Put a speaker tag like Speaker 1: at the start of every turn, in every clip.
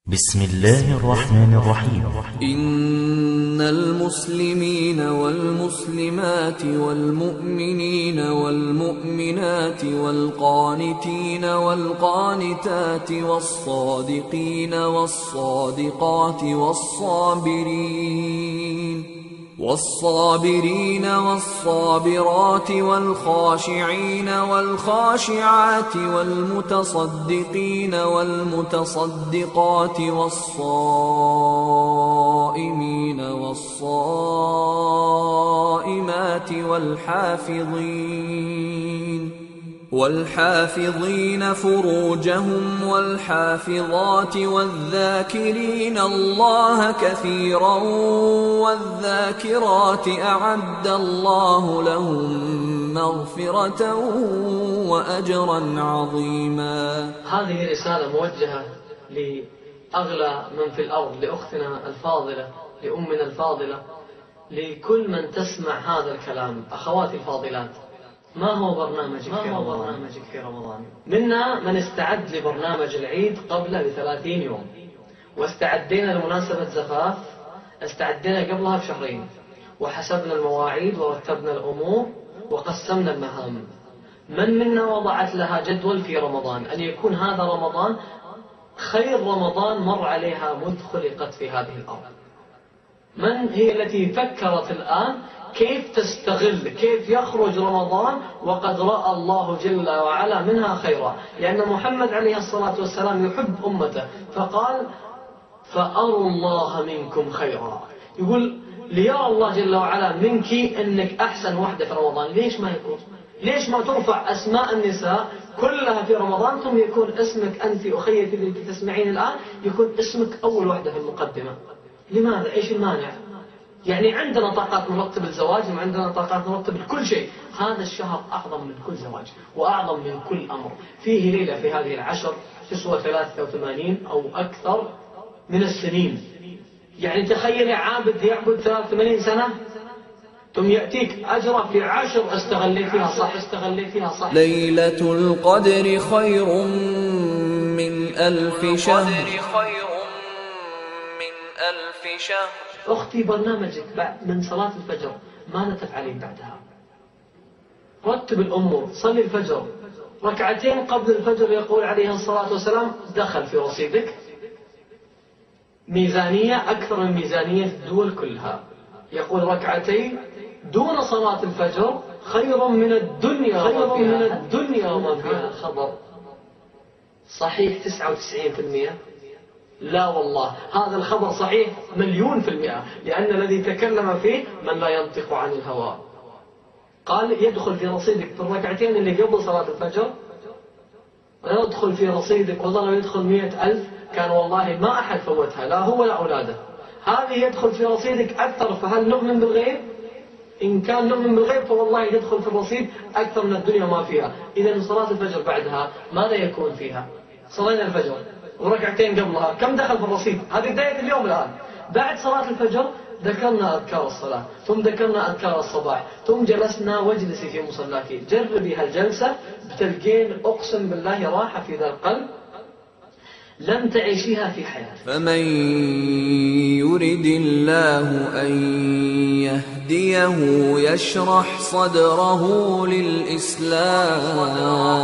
Speaker 1: بسم الله الرحمن الرحيم.
Speaker 2: إن المسلمين والمسلمات والمؤمنين والمؤمنات والقانتين والقانتات والصادقين والصادقات والصابرين والصابرات والخاشعين والخاشعات والمتصدقين والمتصدقات والصائمين والصائمات والحافظين فروجهم والحافظات والذاكرين الله كثيرا والذاكرات أعد الله لهم مغفرة وأجرا عظيما.
Speaker 3: هذه رسالة موجهة لأغلى من في الأرض، لأختنا الفاضلة، لأمنا الفاضلة، لكل من تسمع هذا الكلام. أخواتي الفاضلات، ما هو برنامجك في رمضان؟ منا من استعد لبرنامج العيد قبل ب30 يوم، واستعدينا لمناسبة زفاف استعدينا قبلها بشهرين، وحسبنا المواعيد ورتبنا الأمور وقسمنا المهام. من منا وضعت لها جدول في رمضان أن يكون هذا رمضان خير رمضان مر عليها منذ خلقت في هذه الأرض؟ من هي التي فكرت الآن كيف تستغل، كيف يخرج رمضان وقد رأى الله جل وعلا منها خيرا؟ لأن محمد عليه الصلاة والسلام يحب أمته، فقال: فأروا الله منكم خيرا. يقول ليرى الله جل وعلا منك أنك أحسن وحدة في رمضان. ليش ما يكون؟ ليش ما ترفع أسماء النساء كلها في رمضان ثم يكون اسمك أنت أخيتي اللي تسمعين الآن يكون اسمك أول وحدة في المقدمة؟ لماذا؟ إيش المانع؟ يعني عندنا طاقات نرتب الزواج وعندنا طاقات نرتب كل شيء. هذا الشهر أعظم من كل زواج وأعظم من كل أمر. فيه ليلة في هذه العشر تسوى 83 أو أكثر من السنين. يعني تخيل عابد يعبد 83 سنة ثم يأتيك أجره في 10 استغليت فيها صح.
Speaker 2: ليلة القدر خير من 1000 شهر.
Speaker 3: أختي، برنامجك بعد من صلاة الفجر ماذا تفعلين بعدها؟ رتب الأمور. صلي الفجر ركعتين قبل الفجر، يقول عليه الصلاة والسلام دخل في رصيدك ميزانية أكثر من ميزانية الدول كلها. يقول ركعتين دون صلاة الفجر خير من الدنيا وما فيها. خبر صحيح 99%؟ لا والله، هذا الخبر صحيح 1,000,000%، لأن الذي تكلم فيه من لا ينطق عن الهوى. قال يدخل في رصيدك في الركعتين اللي قبل صلاة الفجر، ويدخل في رصيدك والله لو يدخل 100,000 كان والله ما أحد فوتها، لا هو ولا أولاده. هذه يدخل في رصيدك أكثر. فهل نؤمن بالغيب؟ إن كان نؤمن بالغيب فوالله يدخل في الرصيد أكثر من الدنيا ما فيها. إذا صلاة الفجر بعدها ماذا يكون فيها؟ صلينا الفجر وركعتين قبلها، كم دخل في الرصيد؟ هذه بداية اليوم الآن. بعد صلاة الفجر ذكرنا أذكار الصلاة، ثم ذكرنا أذكار الصباح، ثم جلسنا واجلسي في مصلاك. جربي هالجلسة بتلقين أقسم بالله راحة في ذا القلب لم تعيشيها في حياتك.
Speaker 2: فمن يرد الله أن يهديه يشرح صدره للإسلام.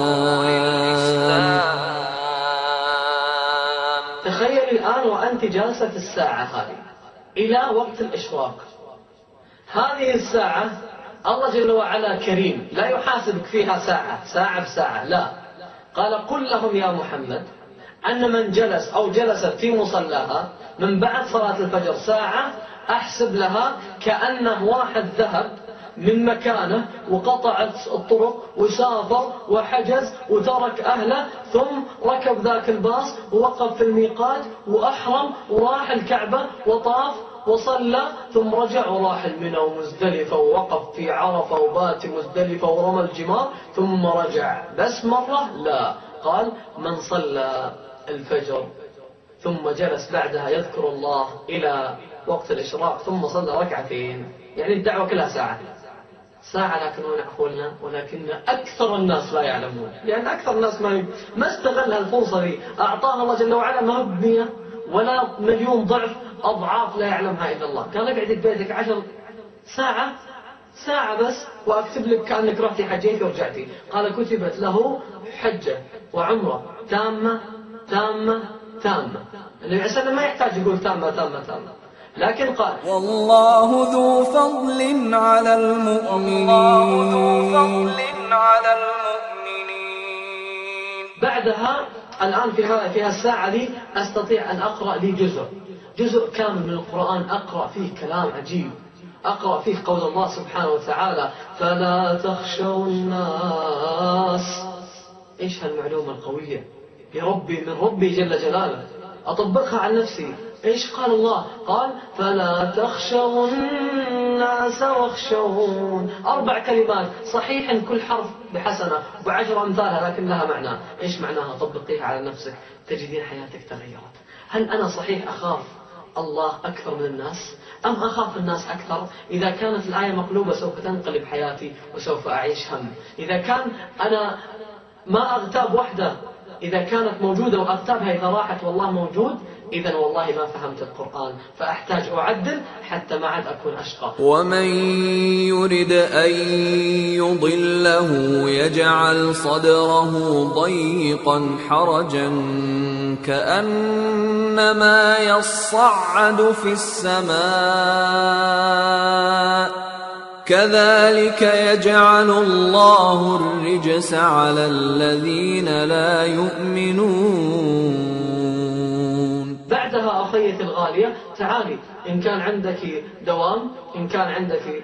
Speaker 3: تخيل الآن وأنت جالسة في الساعة هذه إلى وقت الإشراق. هذه الساعة الله جل وعلا كريم لا يحاسبك فيها ساعة بساعة، لا. قال قل لهم يا محمد أن من جلس أو جلست في مصلاها من بعد صلاة الفجر ساعة أحسب لها كأنه واحد ذهب من مكانه وقطع الطرق وسافر وحجز وترك أهله، ثم ركب ذاك الباص ووقف في الميقات وأحرم وراح الكعبة وطاف وصلى، ثم رجع وراح المنى ومزدلفة ووقف في عرفة وبات مزدلفة ورمى الجمار ثم رجع. بس مرة؟ لا. قال من صلى الفجر ثم جلس بعدها يذكر الله إلى وقت الإشراق ثم صلى ركعتين، يعني الدعوة كلها ساعة. لكن ونحولنا، ولكن أكثر الناس لا يعلمون، لأن أكثر الناس ما استغل هالفرصة دي. أعطاها الله جل وعلا ما ب100 ولا مليون ضعف أضعاف لا يعلمها إلا الله. قال اقعد ببيتك 10 ساعة بس وأكتب لك كأنك رحتي حجيت ورجعتي. قال كتبت له حجة وعمرة تامة تامة تامة. النبي عليه الصلاة والسلام ما يحتاج يقول تامة تامة تامة، لكن قال
Speaker 2: والله ذو فضل على المؤمنين.
Speaker 3: بعدها الآن في الساعة دي أستطيع أن أقرأ لي جزء كامل من القرآن، أقرأ فيه كلام عجيب، أقرأ فيه قول الله سبحانه وتعالى فلا تخشوا الناس. إيش هالمعلومة القوية من ربي جل جلاله، أطبقها على نفسي. إيش قال الله؟ قال فلا تخشوا الناس واخشون. 4 كلمات صحيح إن كل حرف بحسنة ب10 أمثالها، لكن لها معنى. إيش معناها؟ طبقيها على نفسك تجدين حياتك تغيرت. هل أنا صحيح أخاف الله أكثر من الناس أم أخاف الناس أكثر؟ إذا كانت الآية مقلوبة سوف تنقلب حياتي وسوف أعيش هم. إذا كان أنا ما أغتاب وحده، إذا كانت موجودة وأغتابها إذا راحت والله موجود، إذن والله ما فهمت القرآن، فأحتاج أعدل حتى ما عاد أكون أشقى.
Speaker 2: ومن يرد أن يضله يجعل صدره ضيقا حرجا كأنما يصعد في السماء كذلك يجعل الله الرجس على الذين لا يؤمنون.
Speaker 3: بعدها أخيتي الغالية تعالي، إن كان عندك دوام، إن كان عندك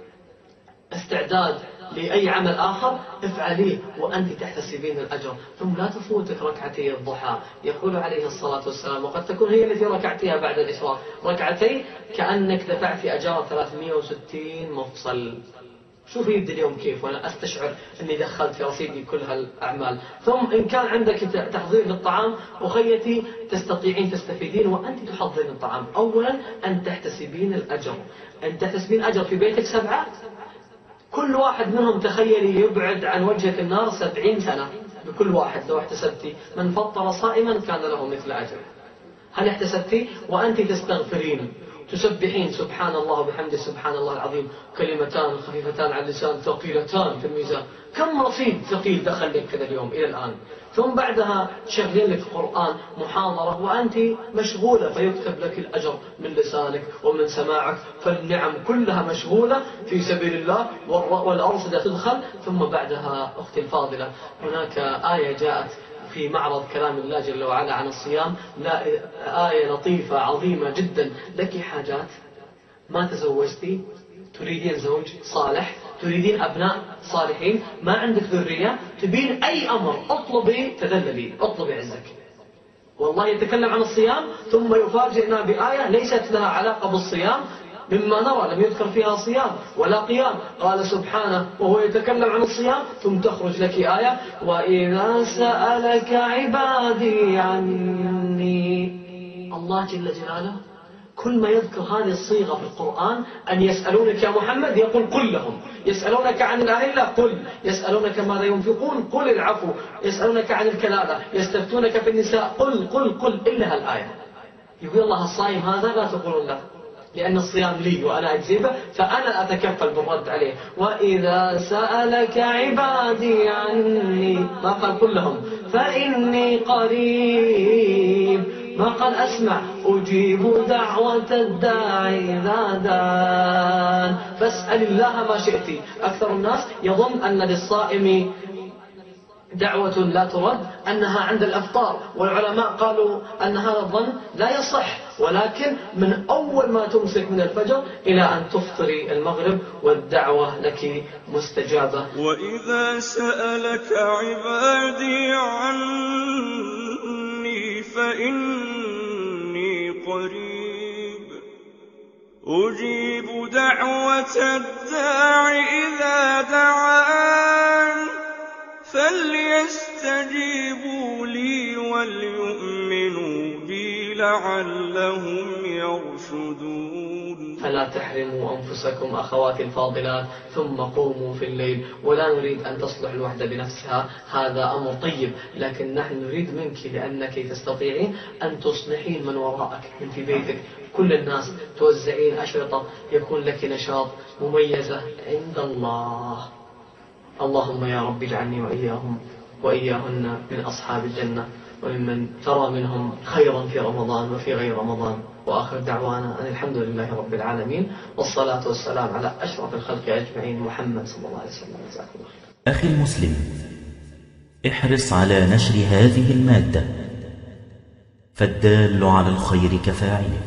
Speaker 3: استعداد لأي عمل آخر افعليه وأنت تحتسبين الأجر. ثم لا تفوتك ركعتي الضحى. يقول عليه الصلاة والسلام، وقد تكون هي التي ركعتها بعد الإسراء، ركعتي كأنك دفعت أجار 360 مفصل. شوفي يبدأ اليوم كيف وأنا أستشعر أني دخلت في رصيدي كل هالأعمال. ثم إن كان عندك تحضير للطعام أخيتي تستطيعين تستفيدين وأنت تحضرين الطعام. أولا أن تحتسبين الأجر، أن تحتسبين أجر في بيتك 7، كل واحد منهم تخيلي يبعد عن وجهك النار 70 سنة بكل واحد. لو احتسبتي من فطر صائما كان له مثل أجر. هل احتسبتي؟ وأنت تستغفرين تسبحين سبحان الله وبحمده سبحان الله العظيم، كلمتان خفيفتان على اللسان ثقيلتان في الميزان. كم رصيد ثقيل دخل لك كذا اليوم إلى الآن. ثم بعدها تشغلين لك قرآن محاضرة وأنت مشغولة، فيكتب لك الأجر من لسانك ومن سماعك، فالنعم كلها مشغولة في سبيل الله والأرصدة تدخل. ثم بعدها أختي الفاضلة هناك آية جاءت في معرض كلام الله جل وعلا عن الصيام، آية لطيفة عظيمة جدا. لك حاجات ما تزوجتي، تريدين زوج صالح، تريدين أبناء صالحين، ما عندك ذرية، تبين أي أمر اطلبي، تذللي، اطلبي عزك. والله يتكلم عن الصيام ثم يفاجئنا بآية ليست لها علاقة بالصيام مما نرى، لم يذكر فيها صيام ولا قيام. قال سبحانه وهو يتكلم عن الصيام ثم تخرج لك آية وإذا سألك عبادي عني. الله جل جلاله كل ما يذكر هذه الصيغة في القرآن أن يسألونك يا محمد يقول قل لهم، يسألونك عن الأهلة قل، يسألونك ماذا ينفقون قل العفو، يسألونك عن الكلالة، يستفتونك في النساء قل قل قل، إلا هالآية. يقول الله الصائم هذا لا تقولون له لأن الصيام لي وأنا أجزبه، فأنا أتكفل بالرد عليه. وإذا سألك عبادي عني، ما قال كلهم، فإني قريب، ما قال أسمع، أجيب دعوة الداعي إذا دعان. فاسأل الله ما شئت. أكثر الناس يظن أن للصائم دعوة لا ترد أنها عند الأفطار، والعلماء قالوا أن هذا الظن لا يصح، ولكن من أول ما تمسك من الفجر إلى أن تفطري المغرب والدعوة لك مستجابة.
Speaker 4: وإذا سألك عبادي عني فإني قريب أجيب دعوة الداع إذا دعان فليستجيبوا لي وليؤمنوا بي لعلهم يرشدون.
Speaker 3: فلا تحرموا أنفسكم أخواتي الفاضلات، ثم قوموا في الليل. ولا نريد أن تصلح الوحدة بنفسها، هذا أمر طيب، لكن نحن نريد منك لأنك تستطيعين أن تصلحين من وراءك، من في بيتك كل الناس، توزعين أشرطة، يكون لك نشاط مميزة عند الله. اللهم يا رب اجعلني وإياهم وإياهن من أصحاب الجنة، وممن ترى منهم خيرا في رمضان وفي غير رمضان. وآخر دعوانا أن الحمد لله رب العالمين، والصلاة والسلام على أشرف الخلق أجمعين، محمد صلى الله عليه وسلم. جزاكم الله خير.
Speaker 1: أخي المسلم، احرص على نشر هذه المادة، فالدال على الخير كفاعله.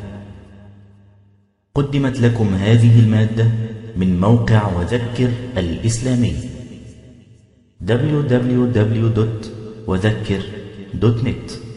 Speaker 1: قدمت لكم هذه المادة من موقع وذكر الإسلامي www.وذكر.net.